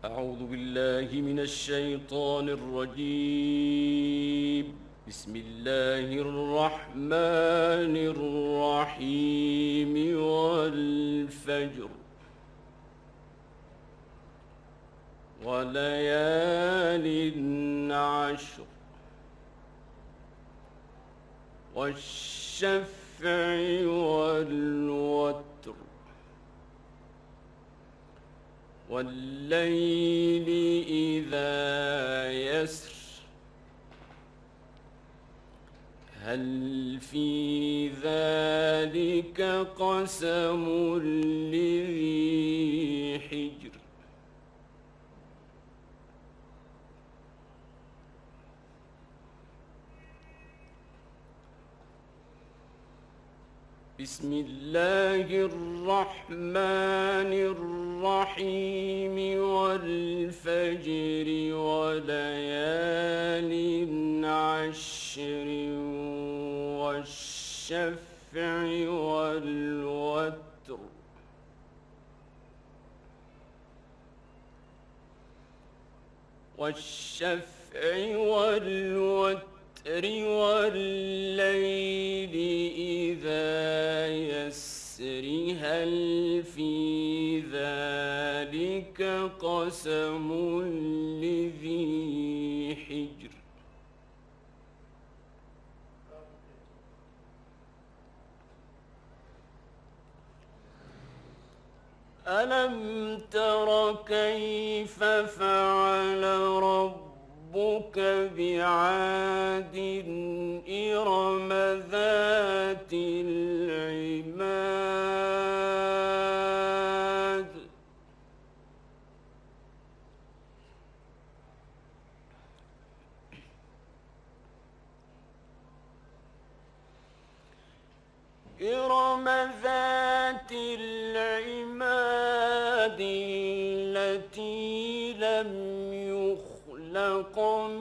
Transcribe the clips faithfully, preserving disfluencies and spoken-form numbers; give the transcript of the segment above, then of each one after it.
أعوذ بالله من الشيطان الرجيم. بسم الله الرحمن الرحيم والفجر وليال عشر والشفع والوتر والليل إذا يسر هل في ذلك قسم لذي حجر بسم الله الرحمن الرحيم والفجر وليال عشر والشفع والوتر والشفع والوتر والليل إذا يسر هل في ذلك قسم لذي حجر ألم تر كيف فعل ربك بعاد إرم ذات العماد إرم ذات العماد التي لم يخلق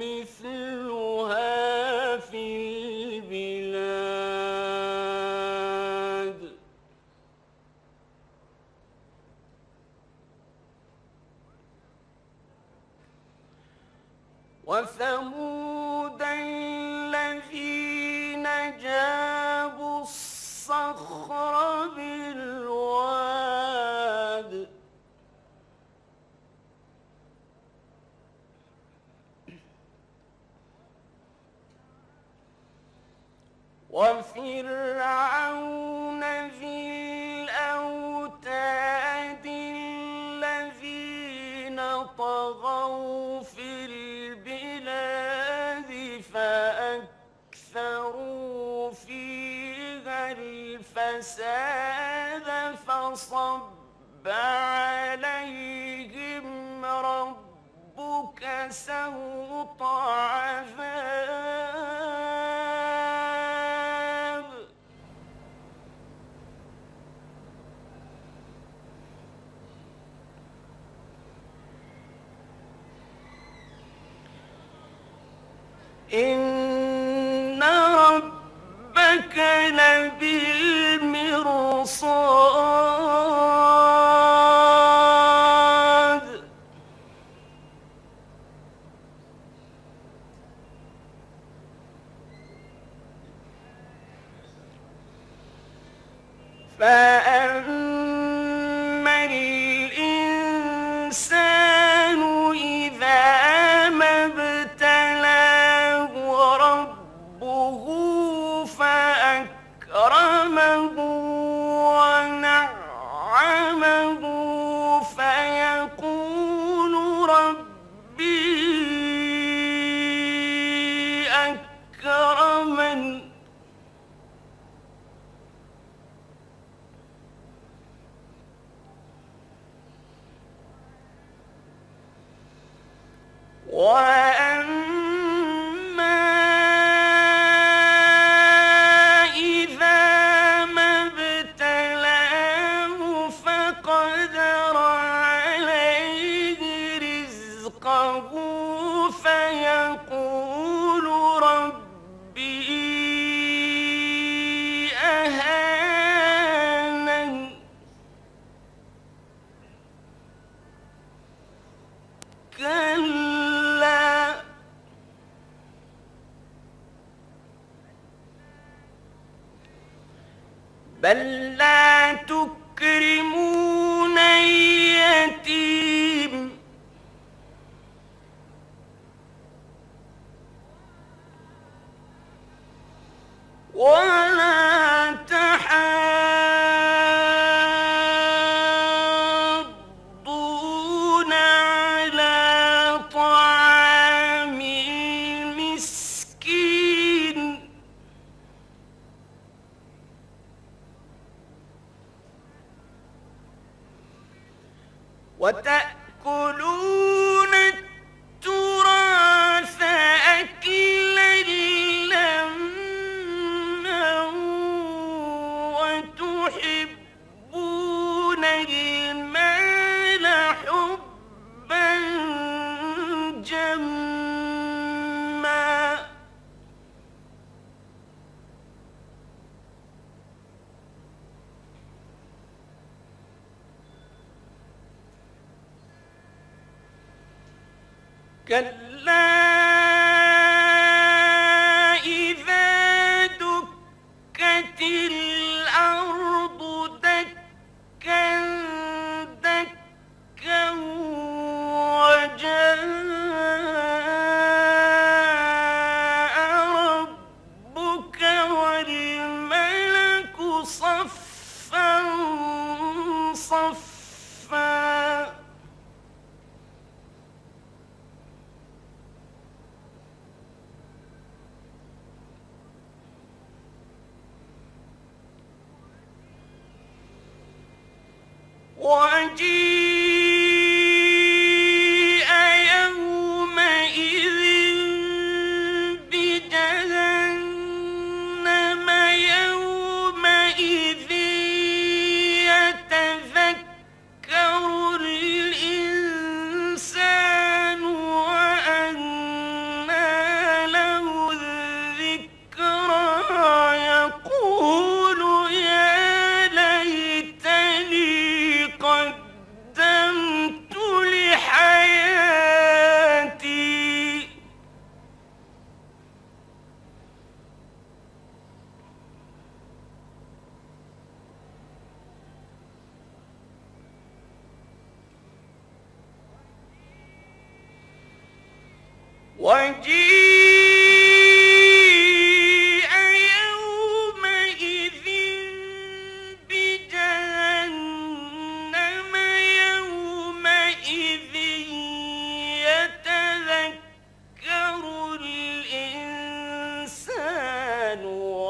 مثلها في البلاد وثمود الذين جابوا الصخر بالواد وفرعون ذي الأوتاد الذين طغوا في البلاد فأكثروا فيها الفساد فصب عليهم ربك سوط عذاب إن ربك لبالمرصاد فأما الإنسان إذا ما ابتلاه ربه فأكرمه ونعمه فيقول ربي أكرمن وأما إذا ما ابتلاه فقدر عليه رزقه فيقول ربي أهانن بل لا تكرمون اليتيم ولا تحاضون على طعام المسكين وتأكلون التراث أكلا لما وتحبون المال حبا جما كلا إذا دكت الأرض دكا دكا وجاء ربك والملك صفا صفا وجيء يومئذ بجهنم يومئذ يتذكر الإنسان وأنى له الذكرى يقول يا ليتني قدمت لحياتي وجيء يومئذ بجهنم يومئذ يتذكر الإنسان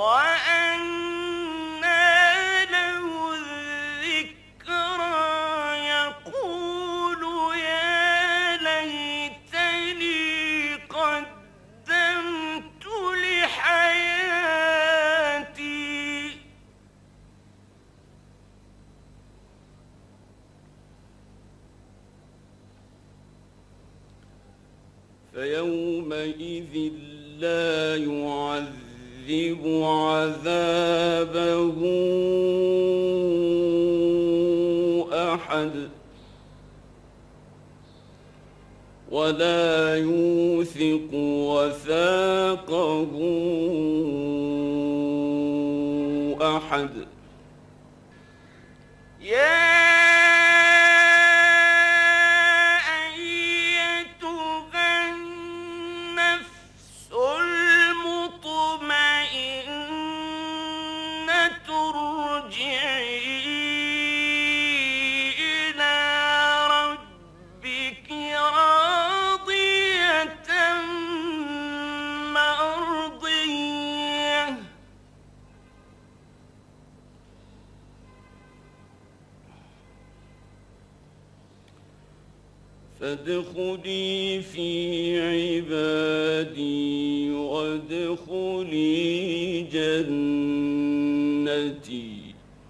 وأنى له الذكرى يقول يا ليتني قدمت لحياتي فيومئذ لا يعذب عذابه أحد ولا يوثق وثاقه أحد يا أيتها النفس المطمئنة ارجعي إلى ربك راضية مرضية فادخلي في عبادي وادخلي جنتي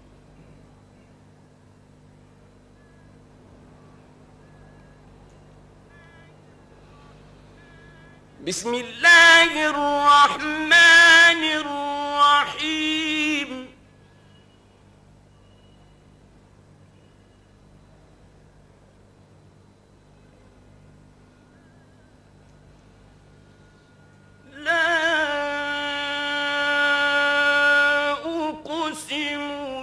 بسم الله الرحمن الرحيم لا أقسم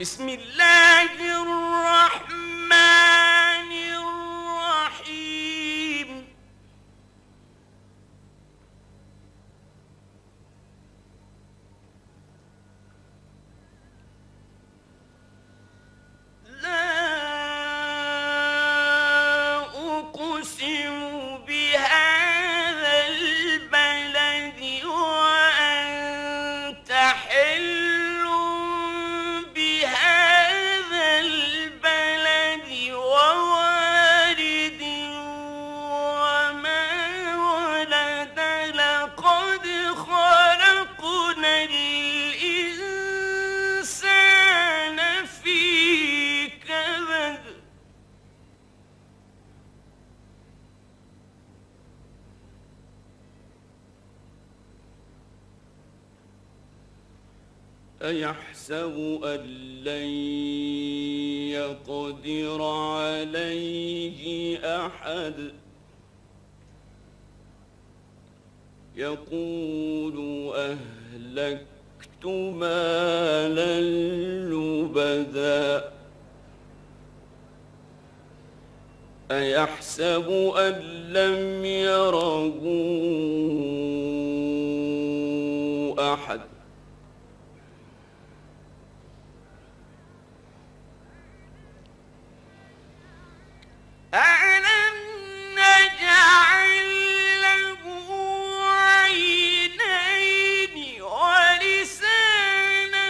بسم الله الرحمن الرحيم لا أقسم بهذا البلد وأنت حل بهذا البلد ووالد وما ولد لقد خلقنا الإنسان في كبد أيحسب أن لن يقدر عليه أحد يقول أهلكت مالا لبدا أيحسب أن لم يره أحد ألم نجعل له عينين ولسانا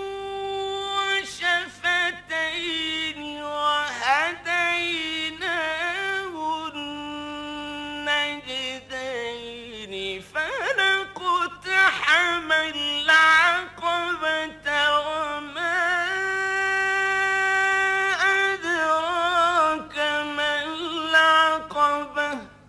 وشفتين وهديناه النجدين فلاقتحم العقبة وما أدراك ما العقبة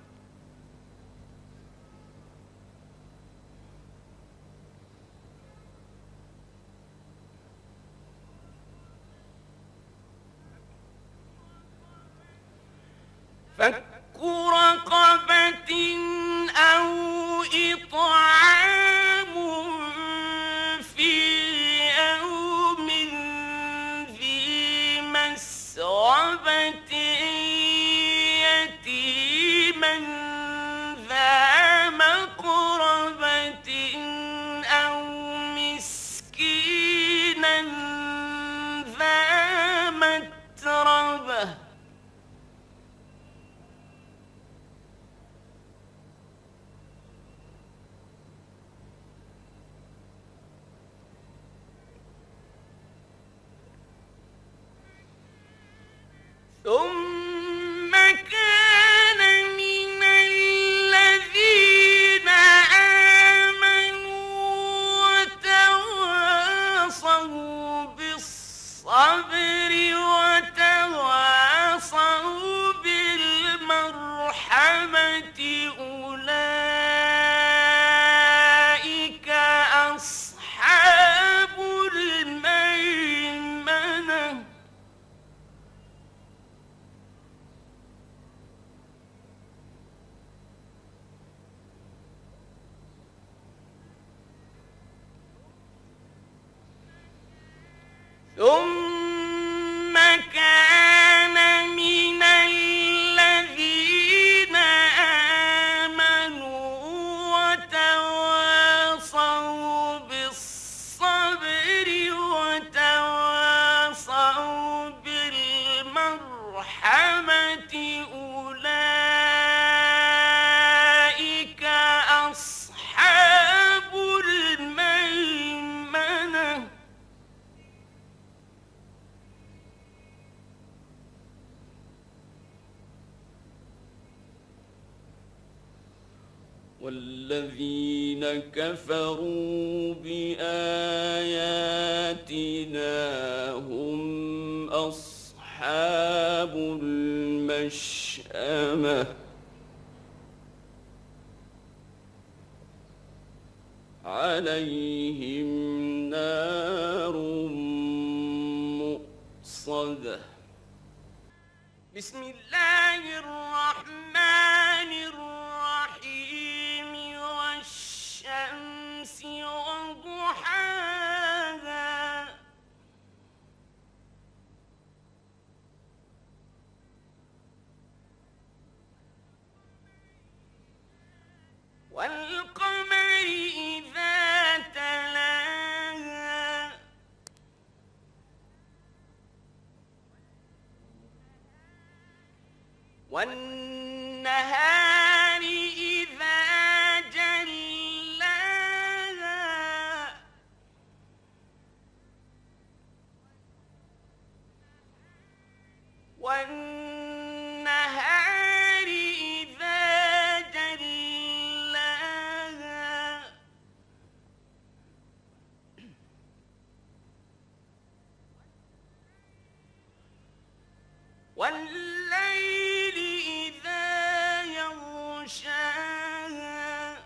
فك رقبة أو إطعام في يوم ذي مسغبة يتيما ذا مقربة أو مسكينا ذا متربة ثم كان من الذين آمنوا وتواصوا بالصبر وتواصوا بالمرحمة أولئك أصحاب الميمنة ثم كان من الذين آمنوا وتواصوا بالصبر وتواصوا بالمرحمة أولئك أصحاب الميمنة والذين كفروا بآياتنا هم أصحاب المشأمة عليهم نار مؤصدة بسم الله الرحمن الرحيم والشمس وضحاها والنهار إذا جلاها والنهار إذا جلاها والليل إذا يغشاها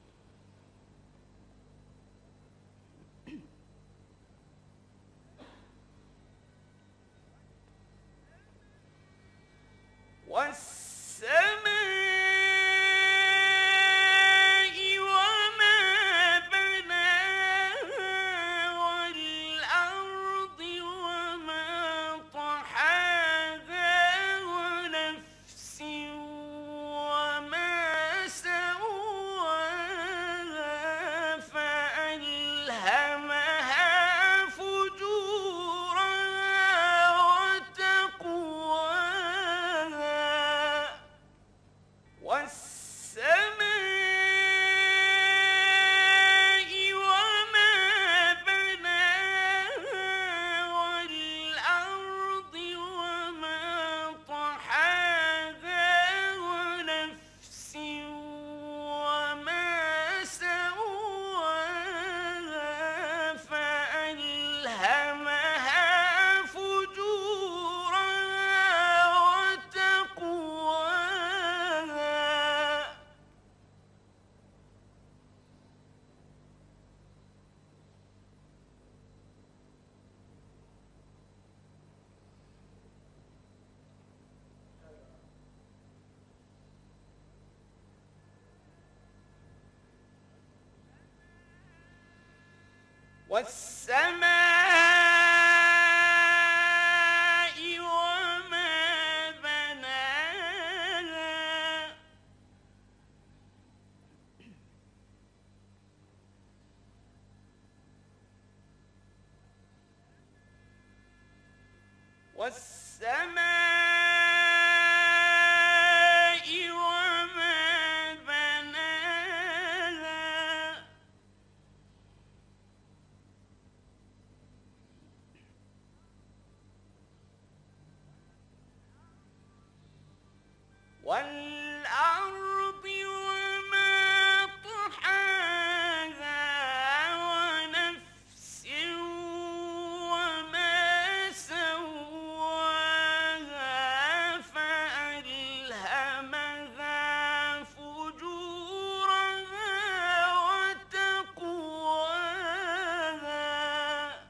والسماء وما بناها والأرض وما طحاها ونفس وما سواها فألهمها فجورها وتقواها والسماء وما بناها والأرض وما طحاها ونفس وما سواها فألهمها فجورها وتقواها والسماء وما بناها والسماء وما بناها والأرض وما طحاها ونفس وما سواها فألهمها فجورها وتقواها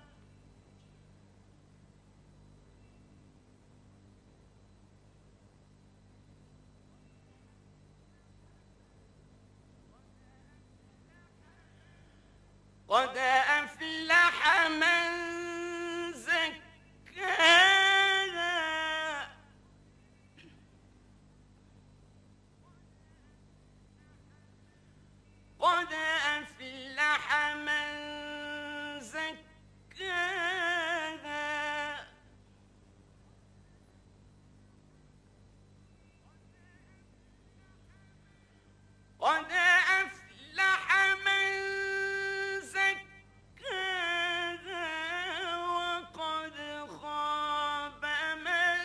قد أفلح من زكاها قد أفلح من زكاها قد أفلح من زكاها وقد خاب من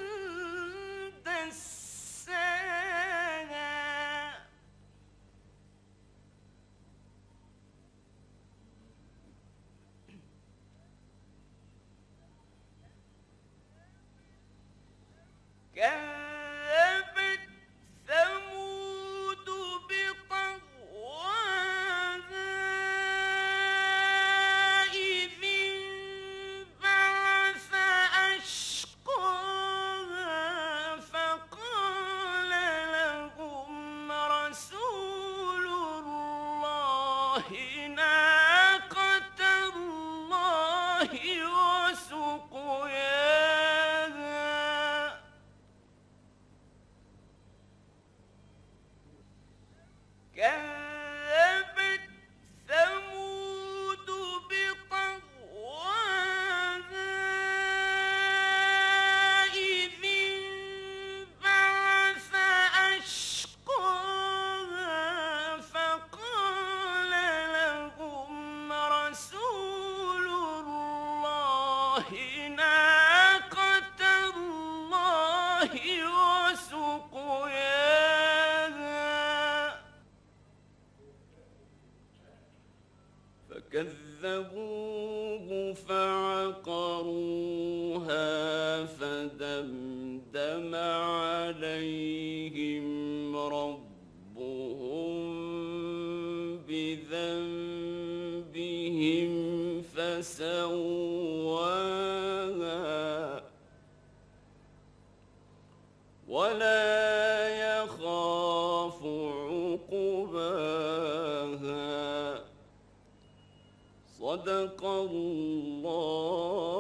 دساها كذبت ثمود بطغواها إذ انبعث أشقاها فقال لهم رسول الله ناقة الله وسقياها كذبت ثمود بطغواها إذ انبعث الله ناقة الله وسقياها فكذبوه فعقروها فدمدم عليهم ربهم بذنبهم فسواها ولا يخاف عقباها صدق الله